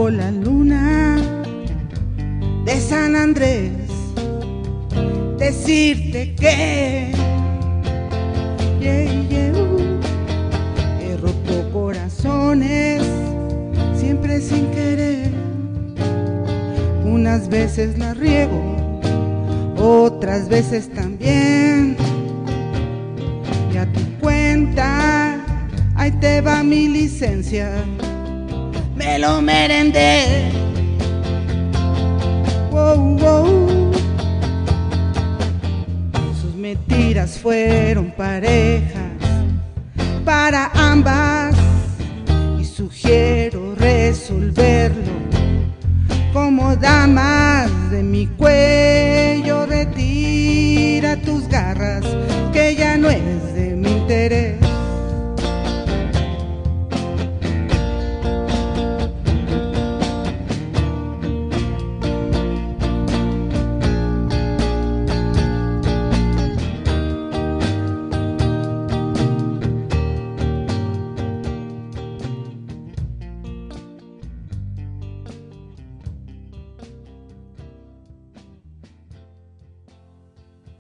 bajo la luna de San Andrés, decirte que he roto corazones siempre sin querer. Unas veces la riego, otras veces también. Y a tu cuenta, ahí te va mi licencia, me lo merendé. Wow, wow. Sus mentiras fueron parejas para ambas, y sugiero resolverlo como damas. De mi cuello retira tus ganas.